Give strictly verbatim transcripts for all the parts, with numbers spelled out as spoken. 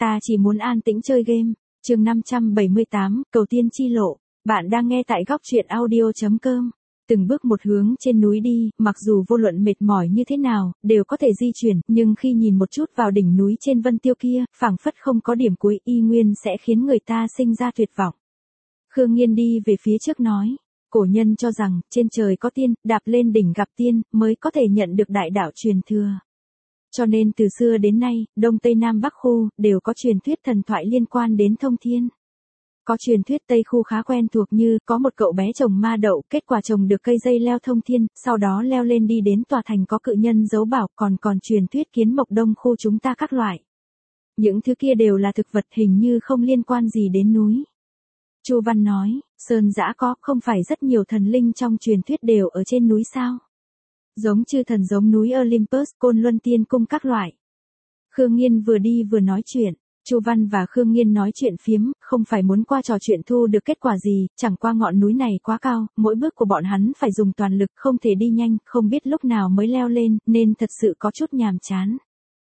ta chỉ muốn an tĩnh chơi game. Chương năm trăm bảy mươi tám, Cầu Tiên Chi Lộ. Bạn đang nghe tại góc truyện audio chấm com. Từng bước một hướng trên núi đi, mặc dù vô luận mệt mỏi như thế nào, đều có thể di chuyển, nhưng khi nhìn một chút vào đỉnh núi trên Vân Tiêu kia, phảng phất không có điểm cuối y nguyên sẽ khiến người ta sinh ra tuyệt vọng. Khương Nghiên đi về phía trước nói, cổ nhân cho rằng, trên trời có tiên, đạp lên đỉnh gặp tiên, mới có thể nhận được đại đạo truyền thừa. Cho nên từ xưa đến nay, Đông Tây Nam Bắc khu, đều có truyền thuyết thần thoại liên quan đến thông thiên. Có truyền thuyết Tây khu khá quen thuộc như, có một cậu bé trồng ma đậu, kết quả trồng được cây dây leo thông thiên, sau đó leo lên đi đến tòa thành có cự nhân giấu bảo, còn còn truyền thuyết kiến mộc đông khu chúng ta các loại. Những thứ kia đều là thực vật hình như không liên quan gì đến núi. Chu Văn nói, Sơn Dã có, không phải rất nhiều thần linh trong truyền thuyết đều ở trên núi sao? Giống chư thần giống núi Olympus, Côn Luân Tiên Cung các loại. Khương Nghiên vừa đi vừa nói chuyện. Chu Văn và Khương Nghiên nói chuyện phiếm, không phải muốn qua trò chuyện thu được kết quả gì, chẳng qua ngọn núi này quá cao, mỗi bước của bọn hắn phải dùng toàn lực, không thể đi nhanh, không biết lúc nào mới leo lên, nên thật sự có chút nhàm chán.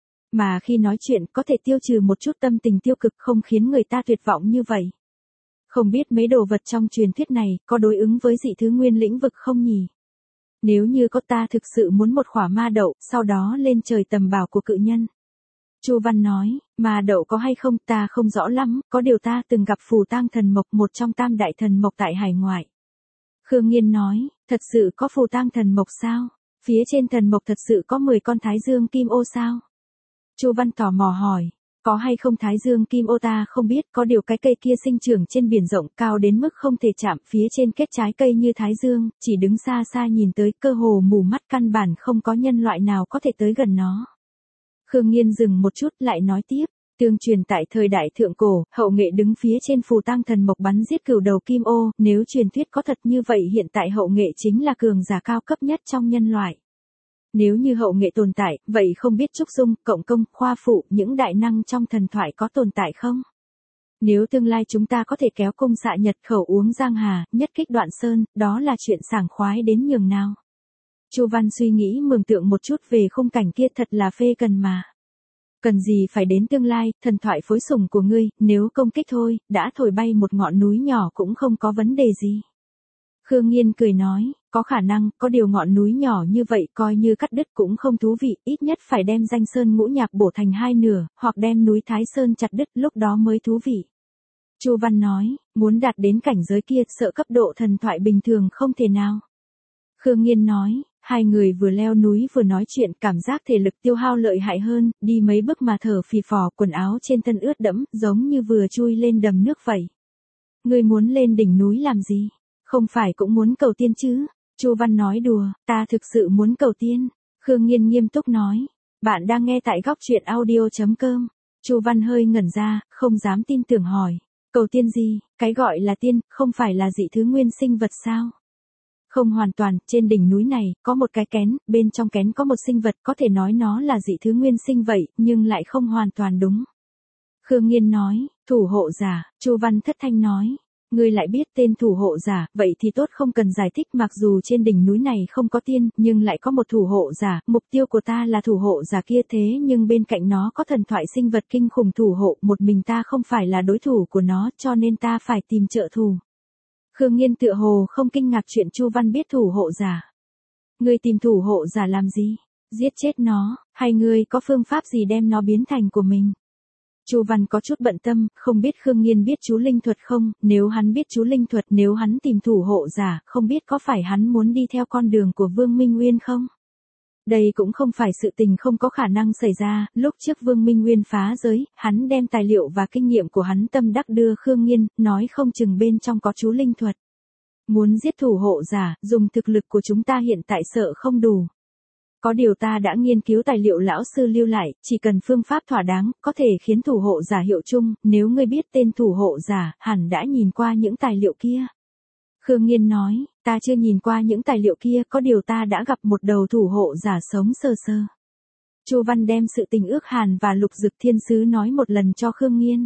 Mà khi nói chuyện có thể tiêu trừ một chút tâm tình tiêu cực, không khiến người ta tuyệt vọng như vậy. Không biết mấy đồ vật trong truyền thuyết này có đối ứng với dị thứ nguyên lĩnh vực không nhỉ? Nếu như có, ta thực sự muốn một khỏa ma đậu, sau đó lên trời tầm bảo của cự nhân. Chu Văn nói, ma đậu có hay không ta không rõ lắm, có điều ta từng gặp Phù Tang Thần Mộc, một trong tam đại thần mộc tại hải ngoại. Khương Nghiên nói, thật sự có Phù Tang Thần Mộc sao? Phía trên thần mộc thật sự có mười con Thái Dương Kim Ô sao? Chu Văn tò mò hỏi, có hay không Thái Dương Kim Ô ta không biết, có điều cái cây kia sinh trưởng trên biển rộng cao đến mức không thể chạm, phía trên kết trái cây như Thái Dương, chỉ đứng xa xa nhìn tới cơ hồ mù mắt, căn bản không có nhân loại nào có thể tới gần nó. Khương Nghiên dừng một chút lại nói tiếp, tương truyền tại thời đại thượng cổ, hậu nghệ đứng phía trên Phù Tang Thần Mộc bắn giết cửu đầu kim ô, nếu truyền thuyết có thật như vậy hiện tại hậu nghệ chính là cường giả cao cấp nhất trong nhân loại. Nếu như hậu nghệ tồn tại, vậy không biết Trúc Dung, Cộng Công, Khoa Phụ, những đại năng trong thần thoại có tồn tại không? Nếu tương lai chúng ta có thể kéo cung xạ nhật khẩu uống giang hà, nhất kích đoạn sơn, đó là chuyện sảng khoái đến nhường nào? Chu Văn suy nghĩ mường tượng một chút về khung cảnh kia, thật là phê cần mà. Cần gì phải đến tương lai, thần thoại phối sủng của ngươi, nếu công kích thôi, đã thổi bay một ngọn núi nhỏ cũng không có vấn đề gì. Khương Nghiên cười nói, có khả năng, có điều ngọn núi nhỏ như vậy coi như cắt đứt cũng không thú vị, ít nhất phải đem danh sơn ngũ nhạc bổ thành hai nửa, hoặc đem núi Thái Sơn chặt đứt, lúc đó mới thú vị. Chu Văn nói, muốn đạt đến cảnh giới kia, sợ cấp độ thần thoại bình thường không thể nào. Khương Nghiên nói, hai người vừa leo núi vừa nói chuyện, cảm giác thể lực tiêu hao lợi hại hơn, đi mấy bước mà thở phì phò, quần áo trên thân ướt đẫm, giống như vừa chui lên đầm nước vậy. Ngươi muốn lên đỉnh núi làm gì? Không phải cũng muốn cầu tiên chứ? Chu Văn nói đùa, ta thực sự muốn cầu tiên. Khương Nghiên nghiêm túc nói, bạn đang nghe tại góc truyện audio chấm com. Chu Văn hơi ngẩn ra, không dám tin tưởng hỏi, cầu tiên gì? Cái gọi là tiên, không phải là dị thứ nguyên sinh vật sao? Không hoàn toàn, trên đỉnh núi này, có một cái kén, bên trong kén có một sinh vật, có thể nói nó là dị thứ nguyên sinh vậy, nhưng lại không hoàn toàn đúng. Khương Nghiên nói, thủ hộ giả. Chu Văn thất thanh nói, ngươi lại biết tên thủ hộ giả, vậy thì tốt, không cần giải thích, mặc dù trên đỉnh núi này không có tiên, nhưng lại có một thủ hộ giả, mục tiêu của ta là thủ hộ giả kia, thế nhưng bên cạnh nó có thần thoại sinh vật kinh khủng thủ hộ, một mình ta không phải là đối thủ của nó, cho nên ta phải tìm trợ thủ. Khương Nghiên tựa hồ không kinh ngạc chuyện Chu Văn biết thủ hộ giả. Ngươi tìm thủ hộ giả làm gì? Giết chết nó, hay ngươi có phương pháp gì đem nó biến thành của mình? Chu Văn có chút bận tâm, không biết Khương Nghiên biết chú linh thuật không, nếu hắn biết chú linh thuật, nếu hắn tìm thủ hộ giả, không biết có phải hắn muốn đi theo con đường của Vương Minh Nguyên không? Đây cũng không phải sự tình không có khả năng xảy ra, lúc trước Vương Minh Nguyên phá giới, hắn đem tài liệu và kinh nghiệm của hắn tâm đắc đưa Khương Nghiên, nói không chừng bên trong có chú linh thuật. Muốn giết thủ hộ giả, dùng thực lực của chúng ta hiện tại sợ không đủ. Có điều ta đã nghiên cứu tài liệu lão sư lưu lại, chỉ cần phương pháp thỏa đáng, có thể khiến thủ hộ giả hiệu chung, nếu ngươi biết tên thủ hộ giả, hẳn đã nhìn qua những tài liệu kia. Khương Nghiên nói, ta chưa nhìn qua những tài liệu kia, có điều ta đã gặp một đầu thủ hộ giả sống sờ sờ. Chu Văn đem sự tình ước hàn và Lục Dực Thiên Sứ nói một lần cho Khương Nghiên.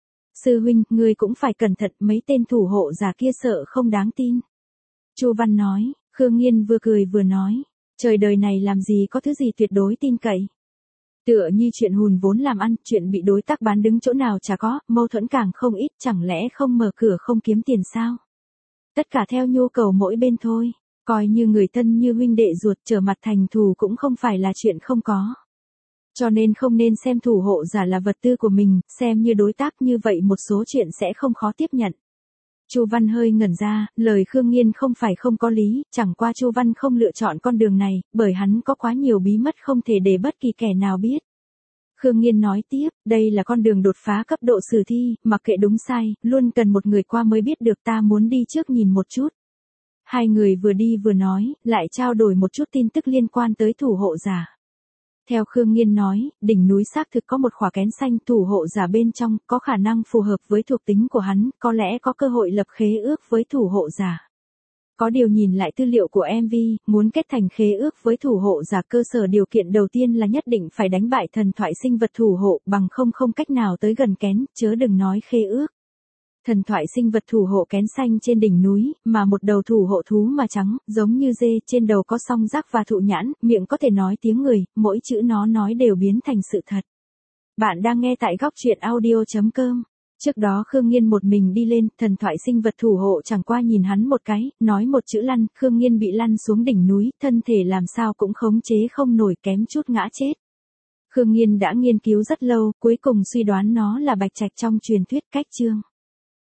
Sư huynh, ngươi cũng phải cẩn thận, mấy tên thủ hộ giả kia sợ không đáng tin. Chu Văn nói, Khương Nghiên vừa cười vừa nói, trời đời này làm gì có thứ gì tuyệt đối tin cậy. Tựa như chuyện hùn vốn làm ăn, chuyện bị đối tác bán đứng chỗ nào chả có, mâu thuẫn càng không ít, chẳng lẽ không mở cửa không kiếm tiền sao? Tất cả theo nhu cầu mỗi bên thôi, coi như người thân như huynh đệ ruột trở mặt thành thù cũng không phải là chuyện không có. Cho nên không nên xem thủ hộ giả là vật tư của mình, xem như đối tác, như vậy một số chuyện sẽ không khó tiếp nhận. Chu Văn hơi ngẩn ra, lời Khương Nghiên không phải không có lý, chẳng qua Chu Văn không lựa chọn con đường này, bởi hắn có quá nhiều bí mật không thể để bất kỳ kẻ nào biết. Khương Nghiên nói tiếp, đây là con đường đột phá cấp độ sử thi, mặc kệ đúng sai, luôn cần một người qua mới biết được, ta muốn đi trước nhìn một chút. Hai người vừa đi vừa nói, lại trao đổi một chút tin tức liên quan tới thủ hộ giả. Theo Khương Nghiên nói, đỉnh núi xác thực có một khỏa kén xanh, thủ hộ giả bên trong, có khả năng phù hợp với thuộc tính của hắn, có lẽ có cơ hội lập khế ước với thủ hộ giả. Có điều nhìn lại tư liệu của em vê, muốn kết thành khế ước với thủ hộ giả, cơ sở điều kiện đầu tiên là nhất định phải đánh bại thần thoại sinh vật thủ hộ, bằng không không cách nào tới gần kén, chớ đừng nói khế ước. Thần thoại sinh vật thủ hộ kén xanh trên đỉnh núi, mà một đầu thủ hộ thú mà trắng, giống như dê, trên đầu có song giác và thụ nhãn, miệng có thể nói tiếng người, mỗi chữ nó nói đều biến thành sự thật. Bạn đang nghe tại góc truyện audio chấm com. Trước đó Khương Nghiên một mình đi lên, thần thoại sinh vật thủ hộ chẳng qua nhìn hắn một cái, nói một chữ lăn, Khương Nghiên bị lăn xuống đỉnh núi, thân thể làm sao cũng khống chế không nổi, kém chút ngã chết. Khương Nghiên đã nghiên cứu rất lâu, cuối cùng suy đoán nó là bạch trạch trong truyền thuyết cách chương.